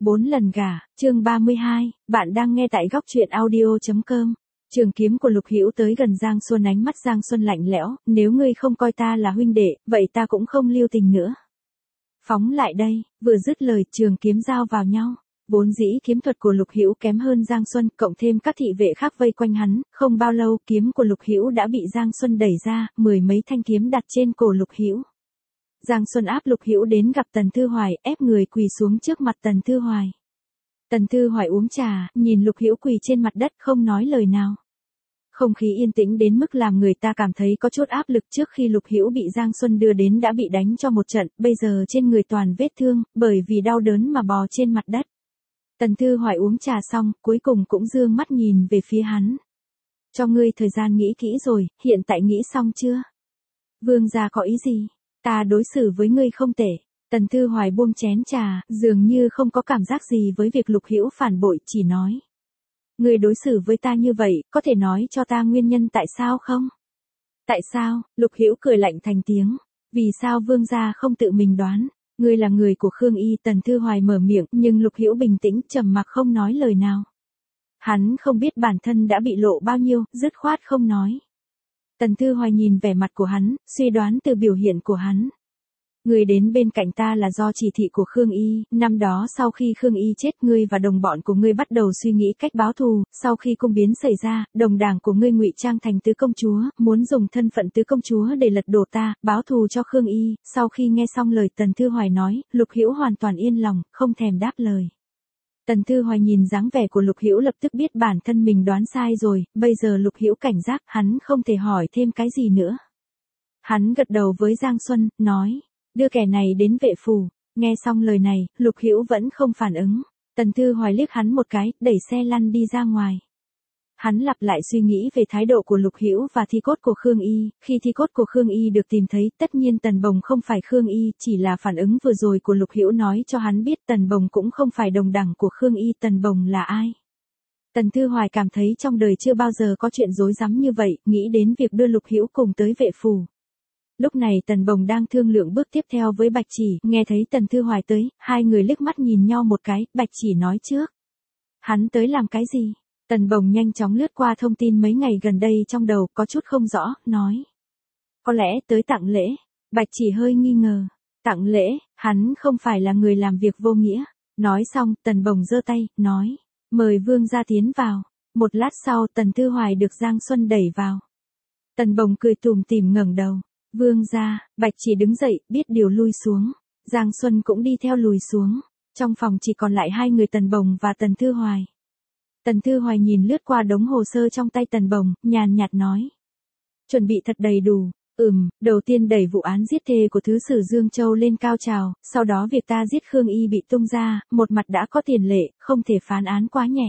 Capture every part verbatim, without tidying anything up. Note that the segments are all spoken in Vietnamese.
Bốn lần gả, chương ba mươi hai, bạn đang nghe tại góc truyện audio.com. Trường kiếm của Lục Hữu tới gần Giang Xuân, ánh mắt Giang Xuân lạnh lẽo, nếu ngươi không coi ta là huynh đệ, vậy ta cũng không lưu tình nữa. Phóng lại đây, vừa dứt lời, trường kiếm giao vào nhau. Vốn dĩ kiếm thuật của Lục Hữu kém hơn Giang Xuân, cộng thêm các thị vệ khác vây quanh hắn, không bao lâu kiếm của Lục Hữu đã bị Giang Xuân đẩy ra, mười mấy thanh kiếm đặt trên cổ Lục Hữu. Giang Xuân áp Lục Hữu đến gặp Tần Thư Hoài, ép người quỳ xuống trước mặt Tần Thư Hoài. Tần Thư Hoài uống trà, nhìn Lục Hữu quỳ trên mặt đất không nói lời nào. Không khí yên tĩnh đến mức làm người ta cảm thấy có chút áp lực. Trước khi Lục Hữu bị Giang Xuân đưa đến đã bị đánh cho một trận, bây giờ trên người toàn vết thương, bởi vì đau đớn mà bò trên mặt đất. Tần Thư Hoài uống trà xong, cuối cùng cũng dương mắt nhìn về phía hắn. Cho ngươi thời gian nghĩ kỹ rồi, hiện tại nghĩ xong chưa? Vương gia có ý gì? Ta đối xử với ngươi không tệ. Tần Thư Hoài buông chén trà, dường như không có cảm giác gì với việc Lục Hữu phản bội, chỉ nói. Ngươi đối xử với ta như vậy, có thể nói cho ta nguyên nhân tại sao không? Tại sao? Lục Hữu cười lạnh thành tiếng. Vì sao vương gia không tự mình đoán? Ngươi là người của Khương Y. Tần Thư Hoài mở miệng, nhưng Lục Hữu bình tĩnh trầm mặc không nói lời nào. Hắn không biết bản thân đã bị lộ bao nhiêu, dứt khoát không nói. Tần Thư Hoài nhìn vẻ mặt của hắn, suy đoán từ biểu hiện của hắn. Ngươi đến bên cạnh ta là do chỉ thị của Khương Y, năm đó sau khi Khương Y chết, ngươi và đồng bọn của ngươi bắt đầu suy nghĩ cách báo thù, sau khi cung biến xảy ra, đồng đảng của ngươi ngụy trang thành tứ công chúa, muốn dùng thân phận tứ công chúa để lật đổ ta, báo thù cho Khương Y. Sau khi nghe xong lời Tần Thư Hoài nói, Lục Hữu hoàn toàn yên lòng, không thèm đáp lời. Tần Thư Hoài nhìn dáng vẻ của Lục Hữu lập tức biết bản thân mình đoán sai rồi, bây giờ Lục Hữu cảnh giác, hắn không thể hỏi thêm cái gì nữa. Hắn gật đầu với Giang Xuân, nói, đưa kẻ này đến vệ phủ. Nghe xong lời này, Lục Hữu vẫn không phản ứng. Tần Thư Hoài liếc hắn một cái, đẩy xe lăn đi ra ngoài. Hắn lặp lại suy nghĩ về thái độ của Lục Hữu và thi cốt của Khương Y. Khi thi cốt của Khương Y được tìm thấy, tất nhiên Tần Bồng không phải Khương Y, chỉ là phản ứng vừa rồi của Lục Hữu nói cho hắn biết Tần Bồng cũng không phải đồng đẳng của Khương Y. Tần Bồng là ai? Tần Thư Hoài cảm thấy trong đời chưa bao giờ có chuyện rối rắm như vậy, nghĩ đến việc đưa Lục Hữu cùng tới vệ phủ. Lúc này Tần Bồng đang thương lượng bước tiếp theo với Bạch Chỉ, nghe thấy Tần Thư Hoài tới, hai người liếc mắt nhìn nhau một cái, Bạch Chỉ nói trước. Hắn tới làm cái gì? Tần Bồng nhanh chóng lướt qua thông tin mấy ngày gần đây trong đầu, có chút không rõ, nói. Có lẽ tới tặng lễ. Bạch Chỉ hơi nghi ngờ. Tặng lễ, hắn không phải là người làm việc vô nghĩa. Nói xong, Tần Bồng giơ tay, nói. Mời vương gia tiến vào. Một lát sau, Tần Thư Hoài được Giang Xuân đẩy vào. Tần Bồng cười tủm tỉm ngẩng đầu. Vương gia. Bạch Chỉ đứng dậy, biết điều lui xuống. Giang Xuân cũng đi theo lùi xuống. Trong phòng chỉ còn lại hai người Tần Bồng và Tần Thư Hoài. Tần Thư Hoài nhìn lướt qua đống hồ sơ trong tay Tần Bồng, nhàn nhạt nói. Chuẩn bị thật đầy đủ. Ừm, đầu tiên đẩy vụ án giết thê của Thứ Sử Dương Châu lên cao trào, sau đó việc ta giết Khương Y bị tung ra, một mặt đã có tiền lệ, không thể phán án quá nhẹ.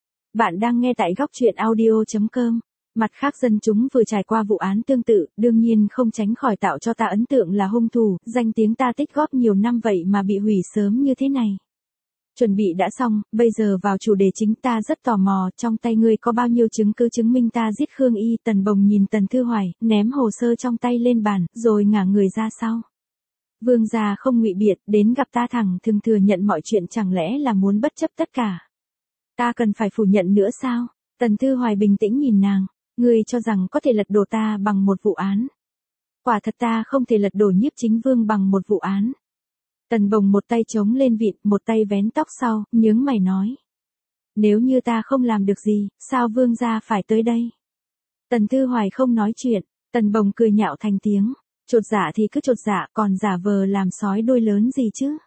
Bạn đang nghe tại góc truyện audio.com. Mặt khác dân chúng vừa trải qua vụ án tương tự, đương nhiên không tránh khỏi tạo cho ta ấn tượng là hung thủ, danh tiếng ta tích góp nhiều năm vậy mà bị hủy sớm như thế này. Chuẩn bị đã xong, bây giờ vào chủ đề chính. Ta rất tò mò, trong tay ngươi có bao nhiêu chứng cứ chứng minh ta giết Khương Y? Tần Bồng nhìn Tần Thư Hoài, ném hồ sơ trong tay lên bàn, rồi ngả người ra sau. Vương gia không ngụy biện, đến gặp ta thẳng thừng thừa nhận mọi chuyện, chẳng lẽ là muốn bất chấp tất cả? Ta cần phải phủ nhận nữa sao? Tần Thư Hoài bình tĩnh nhìn nàng. Ngươi cho rằng có thể lật đổ ta bằng một vụ án. Quả thật ta không thể lật đổ Nhiếp Chính Vương bằng một vụ án. Tần Bồng một tay chống lên vịn, một tay vén tóc sau, nhướng mày nói. Nếu như ta không làm được gì, sao vương gia phải tới đây? Tần Thư Hoài không nói chuyện, Tần Bồng cười nhạo thành tiếng. Chột dạ thì cứ chột dạ, còn giả vờ làm sói đuôi lớn gì chứ?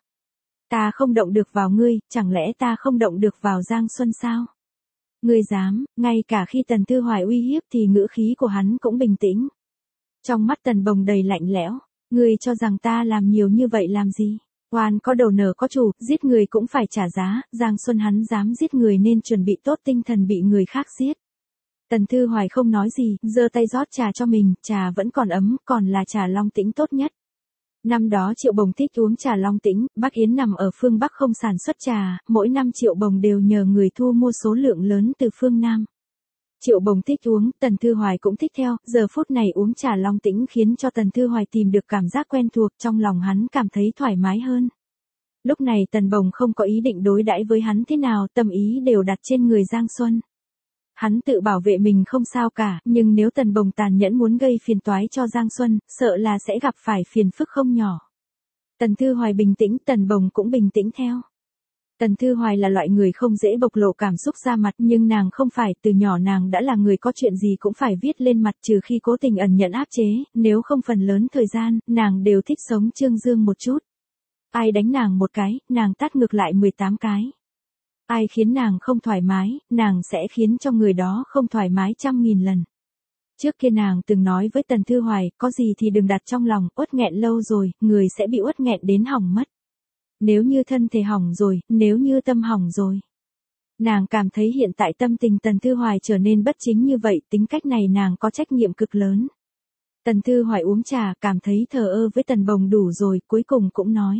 Ta không động được vào ngươi, chẳng lẽ ta không động được vào Giang Xuân sao? Ngươi dám? Ngay cả khi Tần Thư Hoài uy hiếp thì ngữ khí của hắn cũng bình tĩnh. Trong mắt Tần Bồng đầy lạnh lẽo. Ngươi cho rằng ta làm nhiều như vậy làm gì? Oan có đầu nở có chủ, giết người cũng phải trả giá. Giang Xuân hắn dám giết người nên chuẩn bị tốt tinh thần bị người khác giết. Tần Thư Hoài không nói gì, giơ tay rót trà cho mình, trà vẫn còn ấm, còn là trà Long Tĩnh tốt nhất. Năm đó Triệu Bồng thích uống trà Long Tĩnh, Bắc Yến nằm ở phương Bắc không sản xuất trà, mỗi năm Triệu Bồng đều nhờ người thu mua số lượng lớn từ phương Nam. Triệu Bồng thích uống, Tần Thư Hoài cũng thích theo, giờ phút này uống trà Long Tĩnh khiến cho Tần Thư Hoài tìm được cảm giác quen thuộc, trong lòng hắn cảm thấy thoải mái hơn. Lúc này Tần Bồng không có ý định đối đãi với hắn thế nào, tâm ý đều đặt trên người Giang Xuân. Hắn tự bảo vệ mình không sao cả, nhưng nếu Tần Bồng tàn nhẫn muốn gây phiền toái cho Giang Xuân, sợ là sẽ gặp phải phiền phức không nhỏ. Tần Thư Hoài bình tĩnh, Tần Bồng cũng bình tĩnh theo. Tần Thư Hoài là loại người không dễ bộc lộ cảm xúc ra mặt, nhưng nàng không phải, từ nhỏ nàng đã là người có chuyện gì cũng phải viết lên mặt, trừ khi cố tình ẩn nhận áp chế, nếu không phần lớn thời gian, nàng đều thích sống trương dương một chút. Ai đánh nàng một cái, nàng tát ngược lại mười tám cái. Ai khiến nàng không thoải mái, nàng sẽ khiến cho người đó không thoải mái trăm nghìn lần. Trước kia nàng từng nói với Tần Thư Hoài, có gì thì đừng đặt trong lòng, uất nghẹn lâu rồi, người sẽ bị uất nghẹn đến hỏng mất. Nếu như thân thể hỏng rồi, nếu như tâm hỏng rồi. Nàng cảm thấy hiện tại tâm tình Tần Thư Hoài trở nên bất chính như vậy, tính cách này nàng có trách nhiệm cực lớn. Tần Thư Hoài uống trà, cảm thấy thờ ơ với Tần Bồng đủ rồi, cuối cùng cũng nói.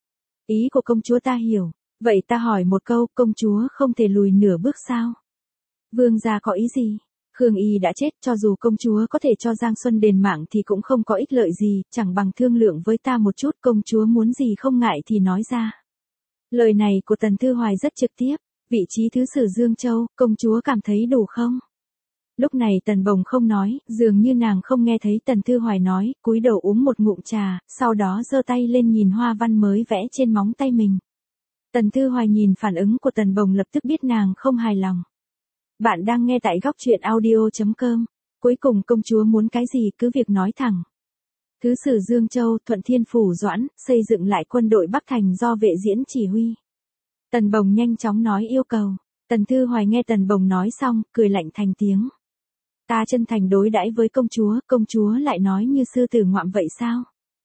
Ý của công chúa ta hiểu, vậy ta hỏi một câu, công chúa không thể lùi nửa bước sao? Vương gia có ý gì? Khương Y đã chết, cho dù công chúa có thể cho Giang Xuân đền mạng thì cũng không có ích lợi gì, chẳng bằng thương lượng với ta một chút, công chúa muốn gì không ngại thì nói ra. Lời này của Tần Thư Hoài rất trực tiếp, vị trí thứ sử Dương Châu, công chúa cảm thấy đủ không? Lúc này Tần Bồng không nói, dường như nàng không nghe thấy Tần Thư Hoài nói, cúi đầu uống một ngụm trà, sau đó giơ tay lên nhìn hoa văn mới vẽ trên móng tay mình. Tần Thư Hoài nhìn phản ứng của Tần Bồng lập tức biết nàng không hài lòng. Bạn đang nghe tại góc truyện audio chấm com. Cuối cùng công chúa muốn cái gì cứ việc nói thẳng. Thứ sử Dương Châu, Thuận Thiên Phủ Doãn, xây dựng lại quân đội Bắc Thành do vệ diễn chỉ huy. Tần Bồng nhanh chóng nói yêu cầu. Tần Thư Hoài nghe Tần Bồng nói xong, cười lạnh thành tiếng. Ta chân thành đối đãi với công chúa, công chúa lại nói như sư tử ngoạm vậy sao?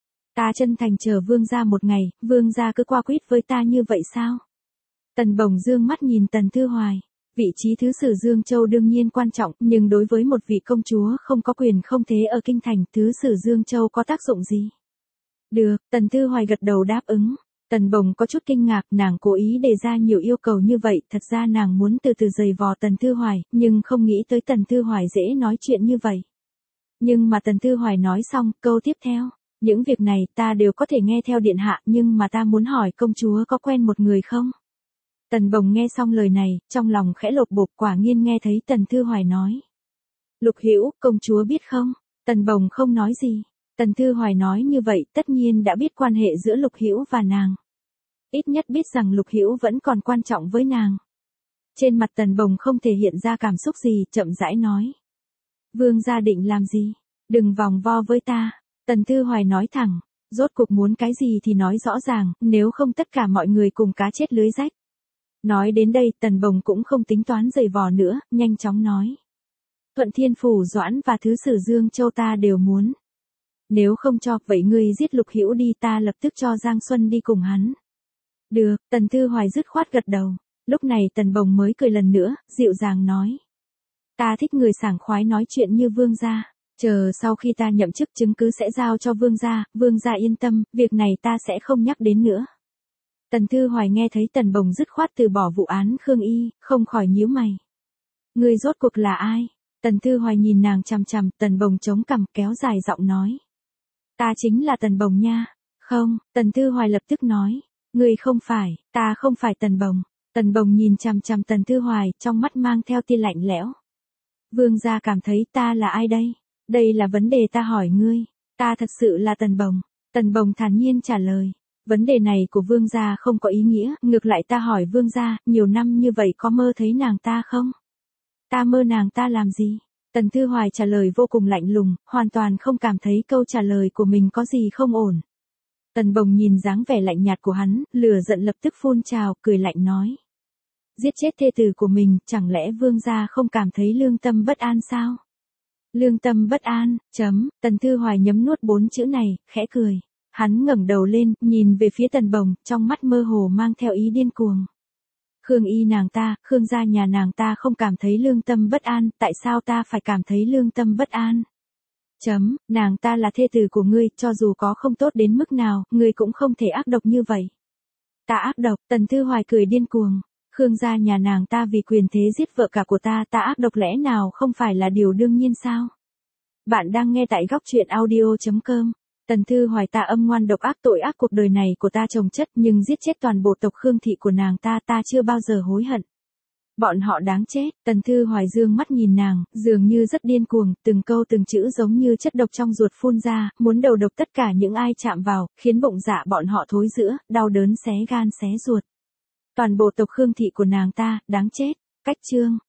Ta chân thành chờ vương gia một ngày, vương gia cứ qua quýt với ta như vậy sao? Tần Bồng dương mắt nhìn Tần Thư Hoài. Vị trí thứ sử Dương Châu đương nhiên quan trọng, nhưng đối với một vị công chúa không có quyền không thế ở kinh thành, thứ sử Dương Châu có tác dụng gì? Được, Tần Thư Hoài gật đầu đáp ứng. Tần Bồng có chút kinh ngạc, nàng cố ý đề ra nhiều yêu cầu như vậy, thật ra nàng muốn từ từ giày vò Tần Thư Hoài, nhưng không nghĩ tới Tần Thư Hoài dễ nói chuyện như vậy. Nhưng mà Tần Thư Hoài nói xong, câu tiếp theo, những việc này ta đều có thể nghe theo điện hạ, nhưng mà ta muốn hỏi công chúa có quen một người không? Tần Bồng nghe xong lời này, trong lòng khẽ lột bột, quả nhiên nghe thấy Tần Thư Hoài nói. Lục Hữu, công chúa biết không? Tần Bồng không nói gì. Tần Thư Hoài nói như vậy, tất nhiên đã biết quan hệ giữa Lục Hữu và nàng. Ít nhất biết rằng Lục Hữu vẫn còn quan trọng với nàng. Trên mặt Tần Bồng không thể hiện ra cảm xúc gì, chậm rãi nói. Vương gia định làm gì? Đừng vòng vo với ta. Tần Thư Hoài nói thẳng, rốt cuộc muốn cái gì thì nói rõ ràng, nếu không tất cả mọi người cùng cá chết lưới rách. Nói đến đây, Tần Bồng cũng không tính toán giày vò nữa, nhanh chóng nói. Thuận Thiên Phủ Doãn và thứ sử Dương Châu ta đều muốn. Nếu không cho, vậy ngươi giết Lục Hữu đi, ta lập tức cho Giang Xuân đi cùng hắn. Được, Tần Thư Hoài dứt khoát gật đầu. Lúc này Tần Bồng mới cười lần nữa, dịu dàng nói. Ta thích người sảng khoái nói chuyện như vương gia. Chờ sau khi ta nhậm chức chứng cứ sẽ giao cho vương gia, vương gia yên tâm, việc này ta sẽ không nhắc đến nữa. Tần Thư Hoài nghe thấy Tần Bồng dứt khoát từ bỏ vụ án Khương Y, không khỏi nhíu mày. Người rốt cuộc là ai? Tần Thư Hoài nhìn nàng chằm chằm, Tần Bồng chống cằm kéo dài giọng nói. Ta chính là Tần Bồng nha. Không, Tần Thư Hoài lập tức nói. Người không phải, ta không phải Tần Bồng. Tần Bồng nhìn chằm chằm Tần Thư Hoài, trong mắt mang theo tia lạnh lẽo. Vương gia cảm thấy ta là ai đây? Đây là vấn đề ta hỏi ngươi. Ta thật sự là Tần Bồng. Tần Bồng thản nhiên trả lời. Vấn đề này của vương gia không có ý nghĩa, ngược lại ta hỏi vương gia, nhiều năm như vậy có mơ thấy nàng ta không? Ta mơ nàng ta làm gì? Tần Thư Hoài trả lời vô cùng lạnh lùng, hoàn toàn không cảm thấy câu trả lời của mình có gì không ổn. Tần Bồng nhìn dáng vẻ lạnh nhạt của hắn, lửa giận lập tức phun trào, cười lạnh nói. Giết chết thê tử của mình, chẳng lẽ vương gia không cảm thấy lương tâm bất an sao? Lương tâm bất an, chấm, Tần Thư Hoài nhấm nuốt bốn chữ này, khẽ cười. Hắn ngẩng đầu lên, nhìn về phía Tần Bồng, trong mắt mơ hồ mang theo ý điên cuồng. Khương Y nàng ta, Khương gia nhà nàng ta không cảm thấy lương tâm bất an, tại sao ta phải cảm thấy lương tâm bất an? Chấm, nàng ta là thê tử của ngươi, cho dù có không tốt đến mức nào, ngươi cũng không thể ác độc như vậy. Ta ác độc, Tần Thư Hoài cười điên cuồng. Khương gia nhà nàng ta vì quyền thế giết vợ cả của ta, ta ác độc lẽ nào không phải là điều đương nhiên sao? Bạn đang nghe tại góc truyện audio chấm com. Tần Thư Hoài ta âm ngoan độc ác tội ác cuộc đời này của ta chồng chất nhưng giết chết toàn bộ tộc Khương thị của nàng ta ta chưa bao giờ hối hận. Bọn họ đáng chết, Tần Thư Hoài dương mắt nhìn nàng, dường như rất điên cuồng, từng câu từng chữ giống như chất độc trong ruột phun ra, muốn đầu độc tất cả những ai chạm vào, khiến bụng dạ bọn họ thối rữa, đau đớn xé gan xé ruột. Toàn bộ tộc Khương thị của nàng ta, đáng chết, cách chương.